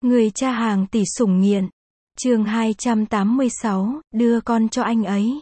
Người cha hàng tỷ sủng nghiện. Chương 286, đưa con cho anh ấy.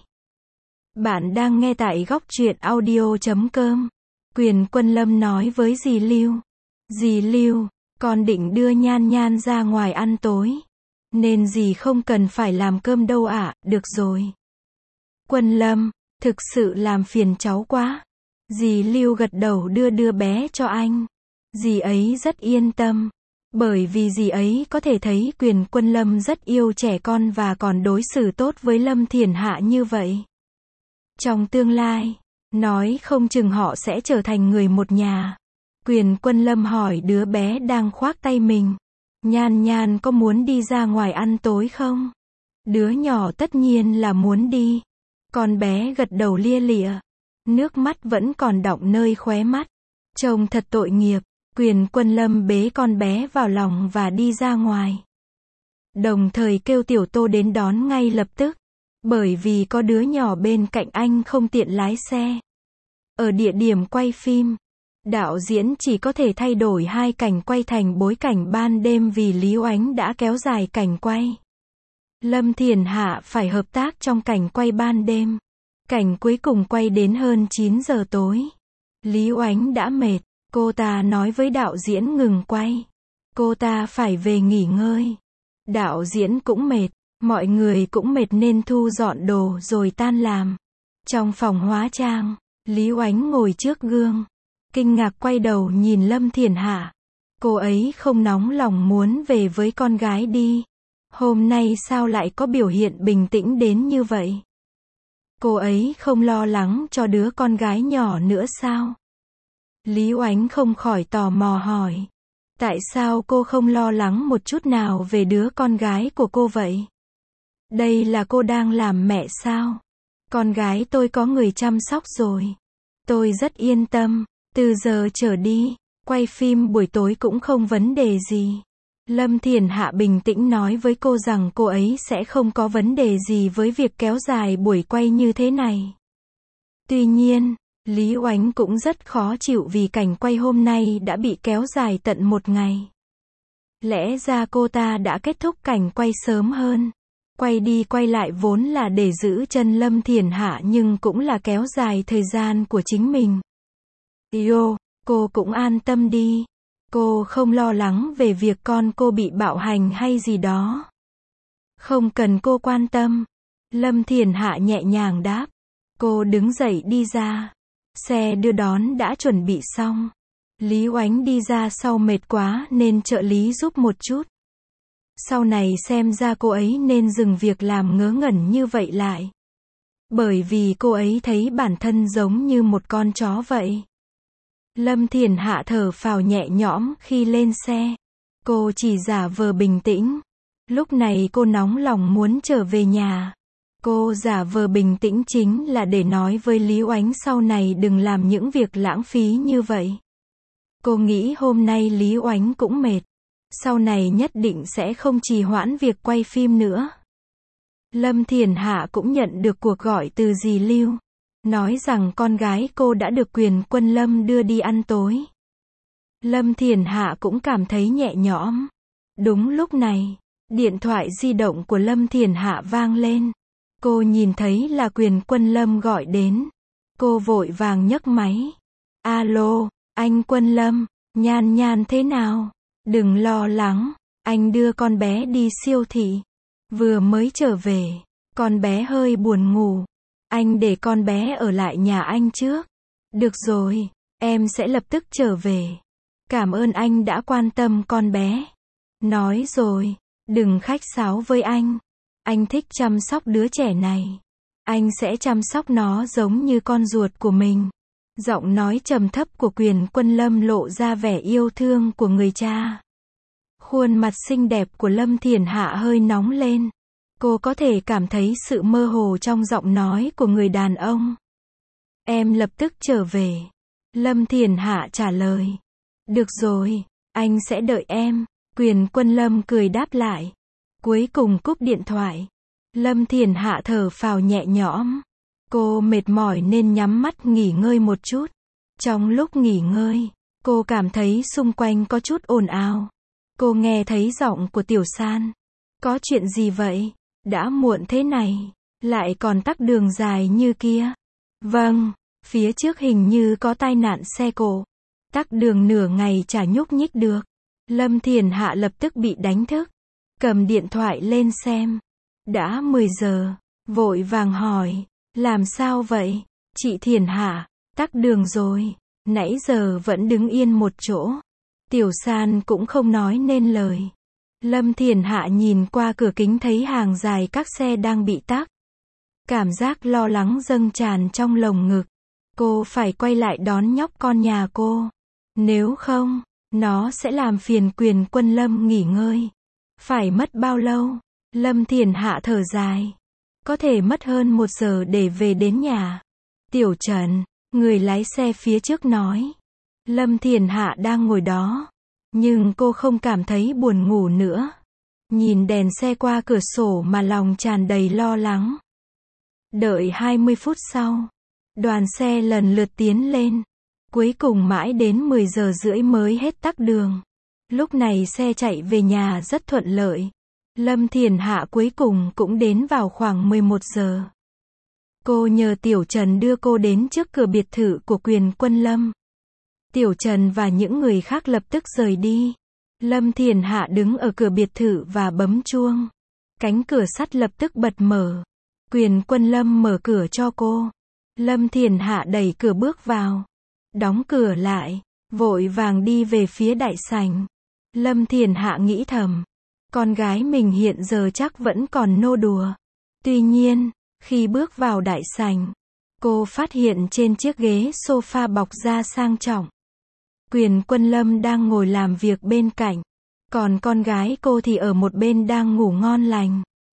Bạn đang nghe tại góc truyện audio.com. Quyền Quân Lâm nói với dì Lưu. Dì Lưu, con định đưa Nhan Nhan ra ngoài ăn tối. Nên dì không cần phải làm cơm đâu ạ, được rồi. Quân Lâm, thực sự làm phiền cháu quá. Dì Lưu gật đầu đưa bé cho anh. Dì ấy rất yên tâm. Bởi vì dì ấy có thể thấy Quyền Quân Lâm rất yêu trẻ con và còn đối xử tốt với Lâm Thiển Hạ như vậy. Trong tương lai, nói không chừng họ sẽ trở thành người một nhà. Quyền Quân Lâm hỏi đứa bé đang khoác tay mình. Nhan Nhan có muốn đi ra ngoài ăn tối không? Đứa nhỏ tất nhiên là muốn đi. Con bé gật đầu lia lịa. Nước mắt vẫn còn đọng nơi khóe mắt. Trông thật tội nghiệp. Quyền Quân Lâm bế con bé vào lòng và đi ra ngoài. Đồng thời kêu Tiểu Tô đến đón ngay lập tức. Bởi vì có đứa nhỏ bên cạnh anh không tiện lái xe. Ở địa điểm quay phim, đạo diễn chỉ có thể thay đổi 2 cảnh quay thành bối cảnh ban đêm vì Lý Oánh đã kéo dài cảnh quay. Lâm Thiển Hạ phải hợp tác trong cảnh quay ban đêm. Cảnh cuối cùng quay đến hơn 9 giờ tối. Lý Oánh đã mệt. Cô ta nói với đạo diễn ngừng quay. Cô ta phải về nghỉ ngơi. Đạo diễn cũng mệt, mọi người cũng mệt nên thu dọn đồ rồi tan làm. Trong phòng hóa trang, Lý Oánh ngồi trước gương. Kinh ngạc quay đầu nhìn Lâm Thiển Hạ. Cô ấy không nóng lòng muốn về với con gái đi. Hôm nay sao lại có biểu hiện bình tĩnh đến như vậy? Cô ấy không lo lắng cho đứa con gái nhỏ nữa sao? Lý Oánh không khỏi tò mò hỏi. Tại sao cô không lo lắng một chút nào về đứa con gái của cô vậy? Đây là cô đang làm mẹ sao? Con gái tôi có người chăm sóc rồi. Tôi rất yên tâm. Từ giờ trở đi, quay phim buổi tối cũng không vấn đề gì. Lâm Thiển Hạ bình tĩnh nói với cô rằng cô ấy sẽ không có vấn đề gì với việc kéo dài buổi quay như thế này. Tuy nhiên, Lý Oánh cũng rất khó chịu vì cảnh quay hôm nay đã bị kéo dài tận 1 ngày. Lẽ ra cô ta đã kết thúc cảnh quay sớm hơn. Quay đi quay lại vốn là để giữ chân Lâm Thiển Hạ nhưng cũng là kéo dài thời gian của chính mình. Yo, cô cũng an tâm đi. Cô không lo lắng về việc con cô bị bạo hành hay gì đó. Không cần cô quan tâm. Lâm Thiển Hạ nhẹ nhàng đáp. Cô đứng dậy đi ra. Xe đưa đón đã chuẩn bị xong. Lý Oánh đi ra sau mệt quá nên trợ lý giúp một chút. Sau này xem ra cô ấy nên dừng việc làm ngớ ngẩn như vậy lại. Bởi vì cô ấy thấy bản thân giống như một con chó vậy. Lâm Thiển Hạ thở phào nhẹ nhõm khi lên xe. Cô chỉ giả vờ bình tĩnh. Lúc này cô nóng lòng muốn trở về nhà. Cô giả vờ bình tĩnh chính là để nói với Lý Oánh sau này đừng làm những việc lãng phí như vậy. Cô nghĩ hôm nay Lý Oánh cũng mệt. Sau này nhất định sẽ không trì hoãn việc quay phim nữa. Lâm Thiển Hạ cũng nhận được cuộc gọi từ dì Lưu. Nói rằng con gái cô đã được Quyền Quân Lâm đưa đi ăn tối. Lâm Thiển Hạ cũng cảm thấy nhẹ nhõm. Đúng lúc này, điện thoại di động của Lâm Thiển Hạ vang lên. Cô nhìn thấy là Quyền Quân Lâm gọi đến. Cô vội vàng nhấc máy. Alo, anh Quân Lâm, Nhan Nhan thế nào? Đừng lo lắng, anh đưa con bé đi siêu thị. Vừa mới trở về, con bé hơi buồn ngủ. Anh để con bé ở lại nhà anh trước. Được rồi, em sẽ lập tức trở về. Cảm ơn anh đã quan tâm con bé. Nói rồi, đừng khách sáo với anh. Anh thích chăm sóc đứa trẻ này. Anh sẽ chăm sóc nó giống như con ruột của mình. Giọng nói trầm thấp của Quyền Quân Lâm lộ ra vẻ yêu thương của người cha. Khuôn mặt xinh đẹp của Lâm Thiển Hạ hơi nóng lên. Cô có thể cảm thấy sự mơ hồ trong giọng nói của người đàn ông. Em lập tức trở về. Lâm Thiển Hạ trả lời. Được rồi, anh sẽ đợi em. Quyền Quân Lâm cười đáp lại. Cuối cùng cúp điện thoại. Lâm Thiển Hạ thở phào nhẹ nhõm. Cô mệt mỏi nên nhắm mắt nghỉ ngơi một chút. Trong lúc nghỉ ngơi, cô cảm thấy xung quanh có chút ồn ào. Cô nghe thấy giọng của Tiểu San. Có chuyện gì vậy? Đã muộn thế này, lại còn tắc đường dài như kia. Vâng, phía trước hình như có tai nạn xe cộ. Tắc đường nửa ngày chả nhúc nhích được. Lâm Thiền Hạ lập tức bị đánh thức. Cầm điện thoại lên xem. Đã 10 giờ. Vội vàng hỏi. Làm sao vậy? Chị Thiền Hạ, tắc đường rồi. Nãy giờ vẫn đứng yên một chỗ. Tiểu San cũng không nói nên lời. Lâm Thiền Hạ nhìn qua cửa kính thấy hàng dài các xe đang bị tắc. Cảm giác lo lắng dâng tràn trong lồng ngực. Cô phải quay lại đón nhóc con nhà cô. Nếu không, nó sẽ làm phiền Quyền Quân Lâm nghỉ ngơi. Phải mất bao lâu? Lâm Thiền Hạ thở dài. Có thể mất hơn 1 giờ để về đến nhà. Tiểu Trần, người lái xe phía trước nói. Lâm Thiền Hạ đang ngồi đó. Nhưng cô không cảm thấy buồn ngủ nữa. Nhìn đèn xe qua cửa sổ mà lòng tràn đầy lo lắng. Đợi 20 phút sau, đoàn xe lần lượt tiến lên. Cuối cùng mãi đến 10 giờ rưỡi mới hết tắc đường. Lúc này xe chạy về nhà rất thuận lợi. Lâm Thiền Hạ cuối cùng cũng đến vào khoảng 11 giờ. Cô nhờ Tiểu Trần đưa cô đến trước cửa biệt thự của Quyền Quân Lâm. Tiểu Trần và những người khác lập tức rời đi. Lâm Thiền Hạ đứng ở cửa biệt thự và bấm chuông. Cánh cửa sắt lập tức bật mở. Quyền Quân Lâm mở cửa cho cô. Lâm Thiền Hạ đẩy cửa bước vào. Đóng cửa lại. Vội vàng đi về phía đại sảnh. Lâm Thiền Hạ nghĩ thầm. Con gái mình hiện giờ chắc vẫn còn nô đùa. Tuy nhiên, khi bước vào đại sảnh, cô phát hiện trên chiếc ghế sofa bọc da sang trọng. Quyền Quân Lâm đang ngồi làm việc bên cạnh. Còn con gái cô thì ở một bên đang ngủ ngon lành.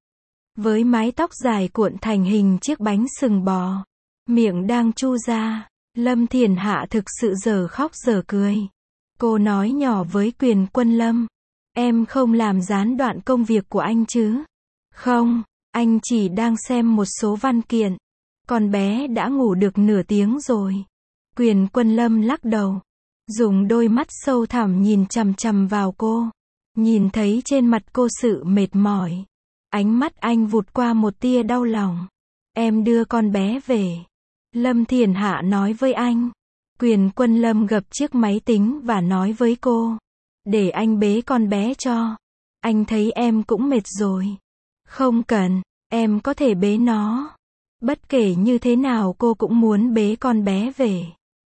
Với mái tóc dài cuộn thành hình chiếc bánh sừng bò. Miệng đang chu ra. Lâm Thiền Hạ thực sự dở khóc dở cười. Cô nói nhỏ với Quyền Quân Lâm. Em không làm gián đoạn công việc của anh chứ? Không, anh chỉ đang xem một số văn kiện. Con bé đã ngủ được nửa tiếng rồi. Quyền Quân Lâm lắc đầu. Dùng đôi mắt sâu thẳm nhìn chằm chằm vào cô. Nhìn thấy trên mặt cô sự mệt mỏi. Ánh mắt anh vụt qua một tia đau lòng. Em đưa con bé về. Lâm Thiền Hạ nói với anh. Quyền Quân Lâm gập chiếc máy tính và nói với cô. Để anh bế con bé cho. Anh thấy em cũng mệt rồi. Không cần, em có thể bế nó. Bất kể như thế nào cô cũng muốn bế con bé về.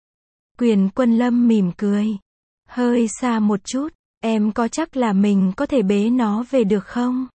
Quyền Quân Lâm mỉm cười. Hơi xa một chút, em có chắc là mình có thể bế nó về được không?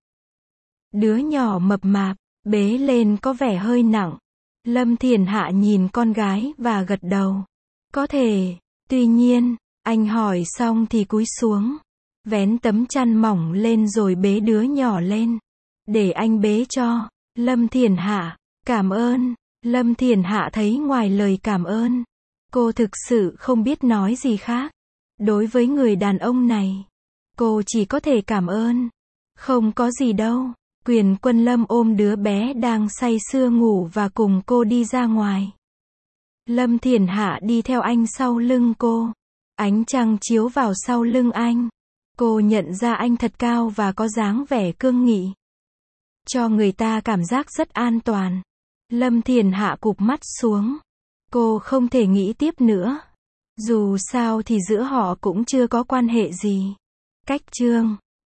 Đứa nhỏ mập mạp, bế lên có vẻ hơi nặng. Lâm Thiền Hạ nhìn con gái và gật đầu. Có thể, tuy nhiên, anh hỏi xong thì cúi xuống. Vén tấm chăn mỏng lên rồi bế đứa nhỏ lên. Để anh bế cho. Lâm Thiền Hạ, cảm ơn. Lâm Thiền Hạ thấy ngoài lời cảm ơn, cô thực sự không biết nói gì khác. Đối với người đàn ông này, cô chỉ có thể cảm ơn. Không có gì đâu. Quyền Quân Lâm ôm đứa bé đang say sưa ngủ và cùng cô đi ra ngoài. Lâm Thiền Hạ đi theo anh sau lưng cô. Ánh trăng chiếu vào sau lưng anh. Cô nhận ra anh thật cao và có dáng vẻ cương nghị. Cho người ta cảm giác rất an toàn. Lâm Thiền Hạ cụp mắt xuống. Cô không thể nghĩ tiếp nữa. Dù sao thì giữa họ cũng chưa có quan hệ gì. Cách chương